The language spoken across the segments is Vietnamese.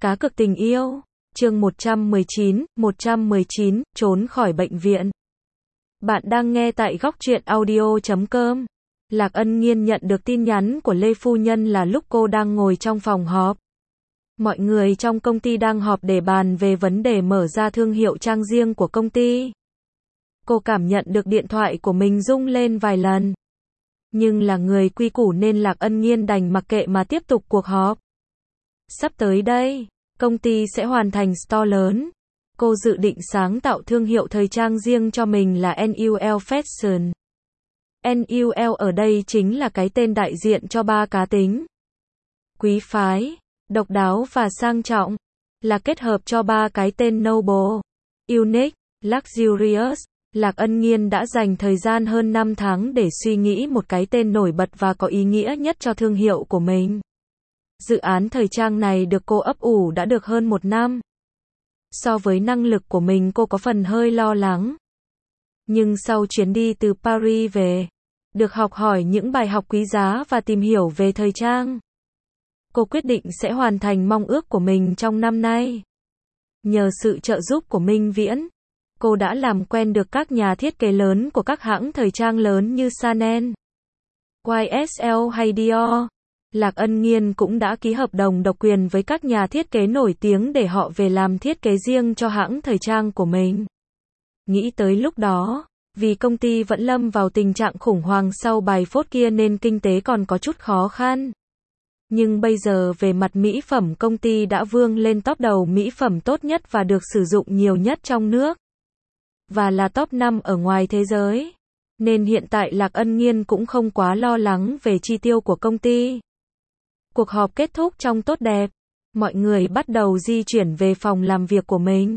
Cá cược tình yêu. Chương 119, trốn khỏi bệnh viện. Bạn đang nghe tại góc truyện audio.com. Lạc Ân Nghiên nhận được tin nhắn của Lê Phu Nhân là lúc cô đang ngồi trong phòng họp. Mọi người trong công ty đang họp để bàn về vấn đề mở ra thương hiệu trang riêng của công ty. Cô cảm nhận được điện thoại của mình rung lên vài lần. Nhưng là người quy củ nên Lạc Ân Nghiên đành mặc kệ mà tiếp tục cuộc họp. Sắp tới đây, công ty sẽ hoàn thành store lớn. Cô dự định sáng tạo thương hiệu thời trang riêng cho mình là NUL Fashion. NUL ở đây chính là cái tên đại diện cho ba cá tính. Quý phái, độc đáo và sang trọng. Là kết hợp cho ba cái tên Noble, Unique, Luxurious. Lạc Ân Nghiên đã dành thời gian hơn 5 tháng để suy nghĩ một cái tên nổi bật và có ý nghĩa nhất cho thương hiệu của mình. Dự án thời trang này được cô ấp ủ đã được hơn 1 năm. So với năng lực của mình cô có phần hơi lo lắng. Nhưng sau chuyến đi từ Paris về, được học hỏi những bài học quý giá và tìm hiểu về thời trang, cô quyết định sẽ hoàn thành mong ước của mình trong năm nay. Nhờ sự trợ giúp của Minh Viễn, cô đã làm quen được các nhà thiết kế lớn của các hãng thời trang lớn như Chanel, YSL hay Dior. Lạc Ân Nghiên cũng đã ký hợp đồng độc quyền với các nhà thiết kế nổi tiếng để họ về làm thiết kế riêng cho hãng thời trang của mình. Nghĩ tới lúc đó, vì công ty vẫn lâm vào tình trạng khủng hoảng sau bài phốt kia nên kinh tế còn có chút khó khăn. Nhưng bây giờ về mặt mỹ phẩm công ty đã vươn lên top đầu mỹ phẩm tốt nhất và được sử dụng nhiều nhất trong nước. Và là top 5 ở ngoài thế giới. Nên hiện tại Lạc Ân Nghiên cũng không quá lo lắng về chi tiêu của công ty. Cuộc họp kết thúc trong tốt đẹp. Mọi người bắt đầu di chuyển về phòng làm việc của mình.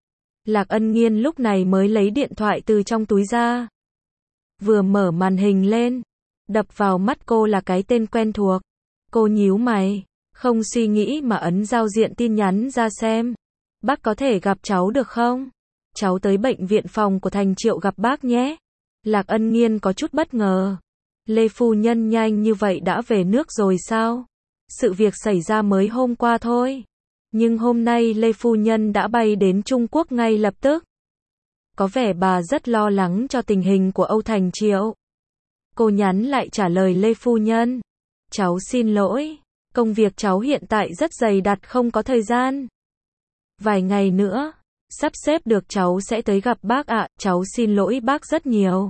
Lạc Ân Nghiên lúc này mới lấy điện thoại từ trong túi ra. Vừa mở màn hình lên, đập vào mắt cô là cái tên quen thuộc. Cô nhíu mày, không suy nghĩ mà ấn giao diện tin nhắn ra xem. Bác có thể gặp cháu được không? Cháu tới bệnh viện phòng của Thành Triệu gặp bác nhé. Lạc Ân Nghiên có chút bất ngờ. Lê Phu Nhân nhanh như vậy đã về nước rồi sao? Sự việc xảy ra mới hôm qua thôi. Nhưng hôm nay Lê Phu Nhân đã bay đến Trung Quốc ngay lập tức. Có vẻ bà rất lo lắng cho tình hình của Âu Thành Triệu. Cô nhắn lại trả lời Lê Phu Nhân. Cháu xin lỗi, công việc cháu hiện tại rất dày đặc không có thời gian. Vài ngày nữa, sắp xếp được cháu sẽ tới gặp bác ạ, cháu xin lỗi bác rất nhiều.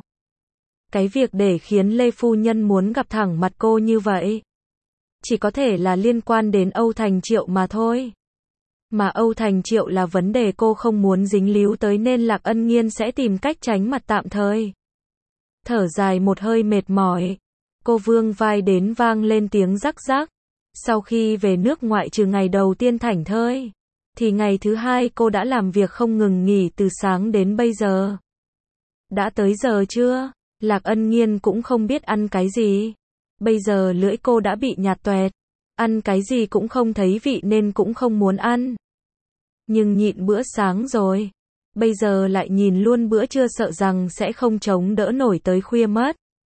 Cái việc để khiến Lê Phu Nhân muốn gặp thẳng mặt cô như vậy, chỉ có thể là liên quan đến Âu Thành Triệu mà thôi. Mà Âu Thành Triệu là vấn đề cô không muốn dính líu tới nên Lạc Ân Nghiên sẽ tìm cách tránh mặt tạm thời. Thở dài một hơi mệt mỏi, cô vươn vai đến vang lên tiếng rắc rắc. Sau khi về nước ngoại trừ ngày đầu tiên thảnh thơi, thì ngày thứ hai cô đã làm việc không ngừng nghỉ từ sáng đến bây giờ. Đã tới giờ chưa? Lạc Ân Nghiên cũng không biết ăn cái gì. Bây giờ lưỡi cô đã bị nhạt toẹt. Ăn cái gì cũng không thấy vị nên cũng không muốn ăn. Nhưng nhịn bữa sáng rồi. Bây giờ lại nhìn luôn bữa trưa sợ rằng sẽ không chống đỡ nổi tới khuya mất.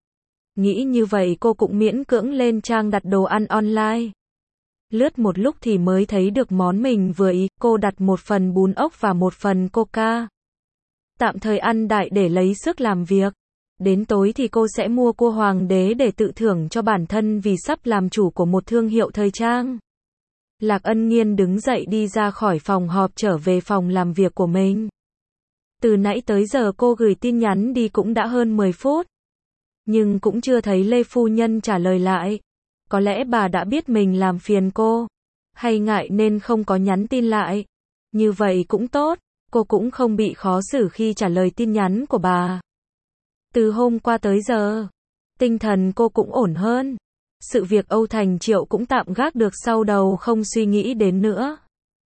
Nghĩ như vậy cô cũng miễn cưỡng lên trang đặt đồ ăn online. Lướt một lúc thì mới thấy được món mình vừa ý. Cô đặt một phần bún ốc và một phần coca. Tạm thời ăn đại để lấy sức làm việc. Đến tối thì cô sẽ mua cua hoàng đế để tự thưởng cho bản thân vì sắp làm chủ của một thương hiệu thời trang. Lạc Ân Nghiên đứng dậy đi ra khỏi phòng họp trở về phòng làm việc của mình. Từ nãy tới giờ cô gửi tin nhắn đi cũng đã hơn 10 phút. Nhưng cũng chưa thấy Lê Phu Nhân trả lời lại. Có lẽ bà đã biết mình làm phiền cô. Hay ngại nên không có nhắn tin lại. Như vậy cũng tốt, cô cũng không bị khó xử khi trả lời tin nhắn của bà. Từ hôm qua tới giờ, tinh thần cô cũng ổn hơn. Sự việc Âu Thành Triệu cũng tạm gác được sau đầu không suy nghĩ đến nữa.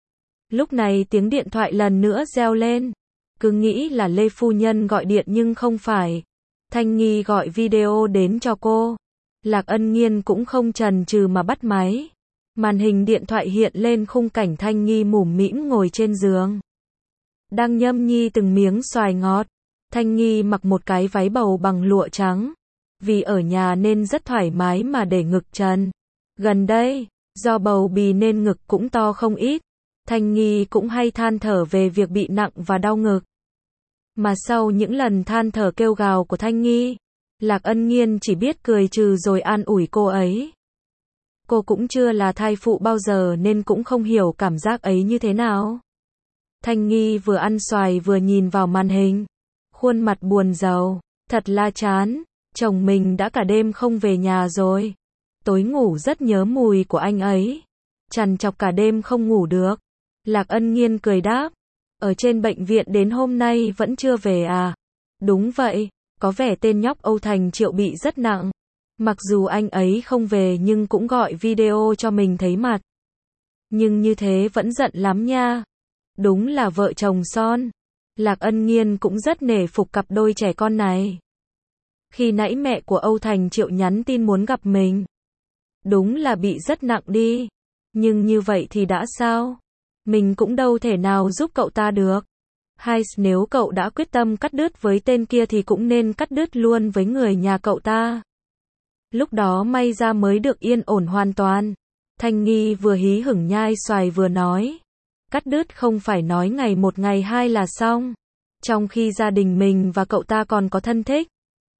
Lúc này tiếng điện thoại lần nữa reo lên. Cứ nghĩ là Lê Phu Nhân gọi điện nhưng không phải. Thanh Nghi gọi video đến cho cô. Lạc Ân Nghiên cũng không chần chừ mà bắt máy. Màn hình điện thoại hiện lên khung cảnh Thanh Nghi mủm mĩm ngồi trên giường. Đang nhâm nhi từng miếng xoài ngọt. Thanh Nghi mặc một cái váy bầu bằng lụa trắng. Vì ở nhà nên rất thoải mái mà để ngực trần. Gần đây, do bầu bì nên ngực cũng to không ít. Thanh Nghi cũng hay than thở về việc bị nặng và đau ngực. Mà sau những lần than thở kêu gào của Thanh Nghi, Lạc Ân Nghiên chỉ biết cười trừ rồi an ủi cô ấy. Cô cũng chưa là thai phụ bao giờ nên cũng không hiểu cảm giác ấy như thế nào. Thanh Nghi vừa ăn xoài vừa nhìn vào màn hình. Khuôn mặt buồn rầu, thật là chán, chồng mình đã cả đêm không về nhà rồi. Tối ngủ rất nhớ mùi của anh ấy. Trằn trọc cả đêm không ngủ được. Lạc Ân Nghiên cười đáp. Ở trên bệnh viện đến hôm nay vẫn chưa về à? Đúng vậy, có vẻ tên nhóc Âu Thành Triệu bị rất nặng. Mặc dù anh ấy không về nhưng cũng gọi video cho mình thấy mặt. Nhưng như thế vẫn giận lắm nha. Đúng là vợ chồng son. Lạc Ân Nghiên cũng rất nể phục cặp đôi trẻ con này. Khi nãy mẹ của Âu Thành Triệu nhắn tin muốn gặp mình. Đúng là bị rất nặng đi. Nhưng như vậy thì đã sao? Mình cũng đâu thể nào giúp cậu ta được. Hay nếu cậu đã quyết tâm cắt đứt với tên kia thì cũng nên cắt đứt luôn với người nhà cậu ta. Lúc đó may ra mới được yên ổn hoàn toàn. Thanh Nghi vừa hí hửng nhai xoài vừa nói. Cắt đứt không phải nói ngày một ngày hai là xong. Trong khi gia đình mình và cậu ta còn có thân thích.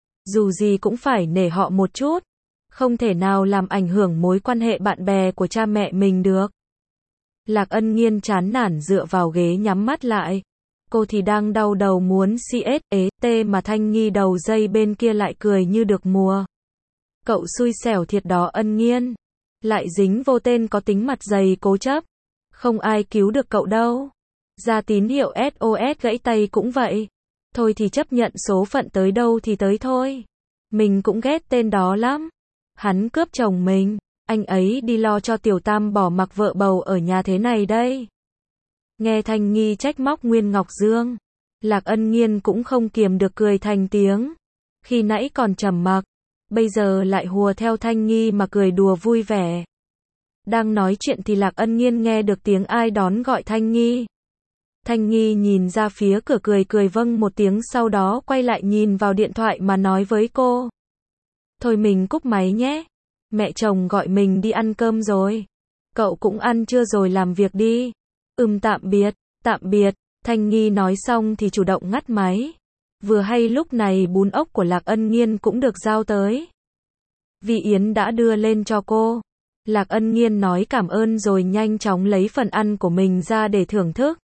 Dù gì cũng phải nể họ một chút. Không thể nào làm ảnh hưởng mối quan hệ bạn bè của cha mẹ mình được. Lạc Ân Nghiên chán nản dựa vào ghế nhắm mắt lại. Cô thì đang đau đầu muốn CSET mà Thanh Nghi đầu dây bên kia lại cười như được mùa. Cậu xui xẻo thiệt đó Ân Nghiên. Lại dính vô tên có tính mặt dày cố chấp. Không ai cứu được cậu đâu. Ra tín hiệu SOS gãy tay cũng vậy. Thôi thì chấp nhận số phận tới đâu thì tới thôi. Mình cũng ghét tên đó lắm. Hắn cướp chồng mình. Anh ấy đi lo cho Tiểu Tam bỏ mặc vợ bầu ở nhà thế này đây. Nghe Thanh Nghi trách móc Nguyên Ngọc Dương. Lạc Ân Nghiên cũng không kiềm được cười thành tiếng. Khi nãy còn trầm mặc. Bây giờ lại hùa theo Thanh Nghi mà cười đùa vui vẻ. Đang nói chuyện thì Lạc Ân Nghiên nghe được tiếng ai đón gọi Thanh Nghi. Thanh Nghi nhìn ra phía cửa cười cười vâng một tiếng sau đó quay lại nhìn vào điện thoại mà nói với cô. Thôi mình cúp máy nhé. Mẹ chồng gọi mình đi ăn cơm rồi. Cậu cũng ăn chưa rồi làm việc đi. Tạm biệt, tạm biệt. Thanh Nghi nói xong thì chủ động ngắt máy. Vừa hay lúc này bún ốc của Lạc Ân Nghiên cũng được giao tới. Vi Yến đã đưa lên cho cô. Lạc Ân Nghiên nói cảm ơn rồi nhanh chóng lấy phần ăn của mình ra để thưởng thức.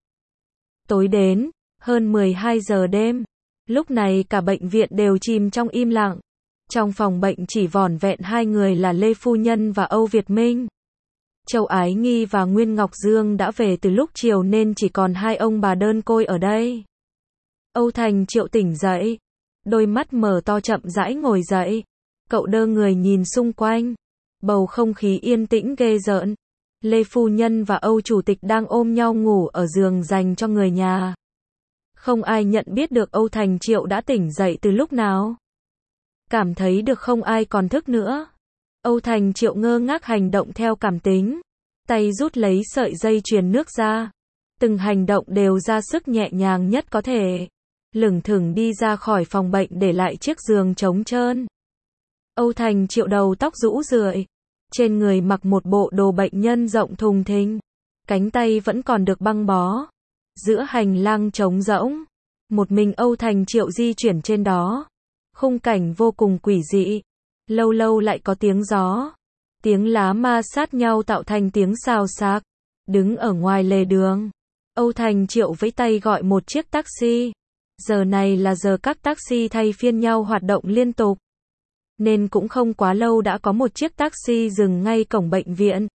Tối đến, hơn 12 giờ đêm. Lúc này cả bệnh viện đều chìm trong im lặng. Trong phòng bệnh chỉ vỏn vẹn hai người là Lê Phu Nhân và Âu Việt Minh. Châu Ái Nghi và Nguyên Ngọc Dương đã về từ lúc chiều nên chỉ còn hai ông bà đơn côi ở đây. Âu Thành Triệu tỉnh dậy. Đôi mắt mở to chậm rãi ngồi dậy. Cậu đơ người nhìn xung quanh. Bầu không khí yên tĩnh ghê rợn. Lê Phu Nhân và Âu Chủ tịch đang ôm nhau ngủ ở giường dành cho người nhà. Không ai nhận biết được Âu Thành Triệu đã tỉnh dậy từ lúc nào. Cảm thấy được không ai còn thức nữa. Âu Thành Triệu ngơ ngác hành động theo cảm tính. Tay rút lấy sợi dây truyền nước ra. Từng hành động đều ra sức nhẹ nhàng nhất có thể. Lững thững đi ra khỏi phòng bệnh để lại chiếc giường trống trơn. Âu Thành Triệu đầu tóc rũ rượi. Trên người mặc một bộ đồ bệnh nhân rộng thùng thình. Cánh tay vẫn còn được băng bó. Giữa hành lang trống rỗng. Một mình Âu Thành Triệu di chuyển trên đó. Khung cảnh vô cùng quỷ dị. Lâu lâu lại có tiếng gió. Tiếng lá ma sát nhau tạo thành tiếng xào xạc. Đứng ở ngoài lề đường. Âu Thành Triệu vẫy tay gọi một chiếc taxi. Giờ này là giờ các taxi thay phiên nhau hoạt động liên tục. Nên cũng không quá lâu đã có một chiếc taxi dừng ngay cổng bệnh viện.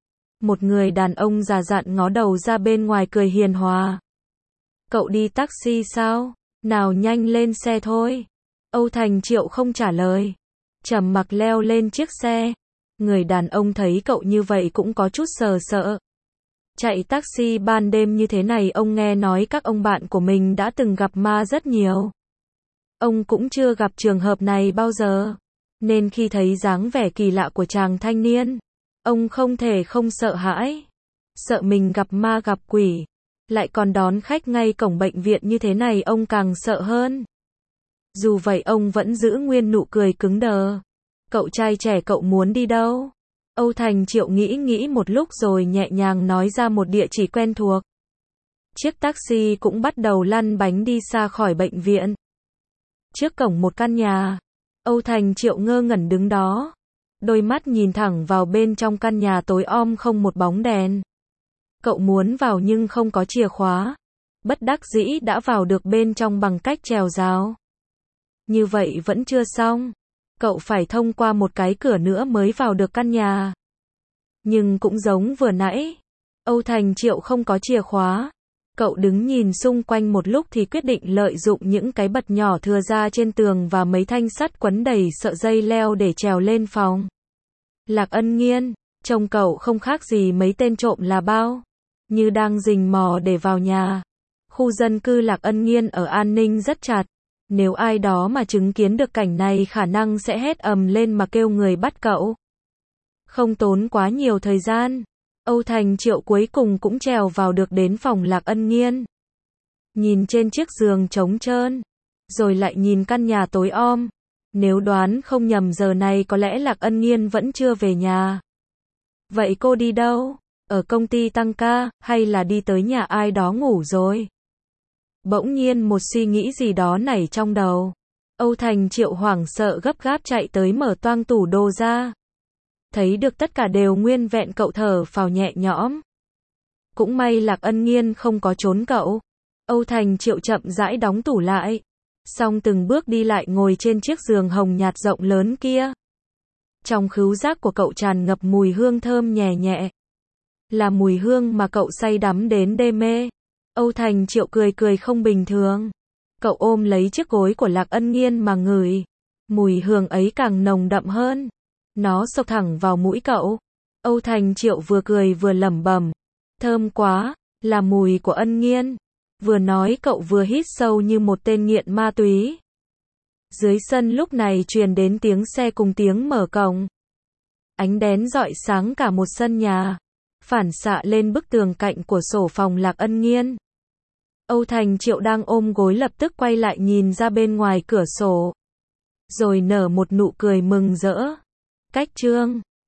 Một người đàn ông già dặn ngó đầu ra bên ngoài cười hiền hòa. Cậu đi taxi sao? Nào nhanh lên xe thôi. Âu Thành Triệu không trả lời. Trầm mặc leo lên chiếc xe. Người đàn ông thấy cậu như vậy cũng có chút sợ. Chạy taxi ban đêm như thế này ông nghe nói các ông bạn của mình đã từng gặp ma rất nhiều. Ông cũng chưa gặp trường hợp này bao giờ. Nên khi thấy dáng vẻ kỳ lạ của chàng thanh niên, ông không thể không sợ hãi. Sợ mình gặp ma gặp quỷ. Lại còn đón khách ngay cổng bệnh viện như thế này ông càng sợ hơn. Dù vậy ông vẫn giữ nguyên nụ cười cứng đờ. Cậu trai trẻ cậu muốn đi đâu? Âu Thành Triệu nghĩ một lúc rồi nhẹ nhàng nói ra một địa chỉ quen thuộc. Chiếc taxi cũng bắt đầu lăn bánh đi xa khỏi bệnh viện. Trước cổng một căn nhà, Âu Thành Triệu ngơ ngẩn đứng đó. Đôi mắt nhìn thẳng vào bên trong căn nhà tối om không một bóng đèn. Cậu muốn vào nhưng không có chìa khóa. Bất đắc dĩ đã vào được bên trong bằng cách trèo rào. Như vậy vẫn chưa xong. Cậu phải thông qua một cái cửa nữa mới vào được căn nhà. Nhưng cũng giống vừa nãy, Âu Thành Triệu không có chìa khóa. Cậu đứng nhìn xung quanh một lúc thì quyết định lợi dụng những cái bật nhỏ thừa ra trên tường và mấy thanh sắt quấn đầy sợi dây leo để trèo lên phòng. Lạc Ân Nghiên, trông cậu không khác gì mấy tên trộm là bao, như đang rình mò để vào nhà. Khu dân cư Lạc Ân Nghiên ở an ninh rất chặt. Nếu ai đó mà chứng kiến được cảnh này khả năng sẽ hét ầm lên mà kêu người bắt cậu. Không tốn quá nhiều thời gian, Âu Thành Triệu cuối cùng cũng trèo vào được đến phòng Lạc Ân Nghiên. Nhìn trên chiếc giường trống trơn, rồi lại nhìn căn nhà tối om. Nếu đoán không nhầm giờ này có lẽ Lạc Ân Nghiên vẫn chưa về nhà. Vậy cô đi đâu? Ở công ty tăng ca, hay là đi tới nhà ai đó ngủ rồi? Bỗng nhiên một suy nghĩ gì đó nảy trong đầu. Âu Thành Triệu hoảng sợ gấp gáp chạy tới mở toang tủ đồ ra. Thấy được tất cả đều nguyên vẹn, cậu thở phào nhẹ nhõm. Cũng may Lạc Ân Nghiên không có trốn cậu. Âu Thành Triệu chậm rãi đóng tủ lại. Xong từng bước đi lại ngồi trên chiếc giường hồng nhạt rộng lớn kia. Trong khứu giác của cậu tràn ngập mùi hương thơm nhẹ nhẹ. Là mùi hương mà cậu say đắm đến đê mê. Âu Thành Triệu cười không bình thường. Cậu ôm lấy chiếc gối của Lạc Ân Nghiên mà ngửi. Mùi hương ấy càng nồng đậm hơn. Nó xộc thẳng vào mũi cậu. Âu Thành Triệu vừa cười vừa lẩm bẩm. Thơm quá, là mùi của Ân Nghiên. Vừa nói cậu vừa hít sâu như một tên nghiện ma túy. Dưới sân lúc này truyền đến tiếng xe cùng tiếng mở cổng. Ánh đèn rọi sáng cả một sân nhà, phản xạ lên bức tường cạnh của sổ phòng Lạc Ân Nghiên. Âu Thành Triệu đang ôm gối lập tức quay lại nhìn ra bên ngoài cửa sổ. Rồi nở một nụ cười mừng rỡ. Cách chương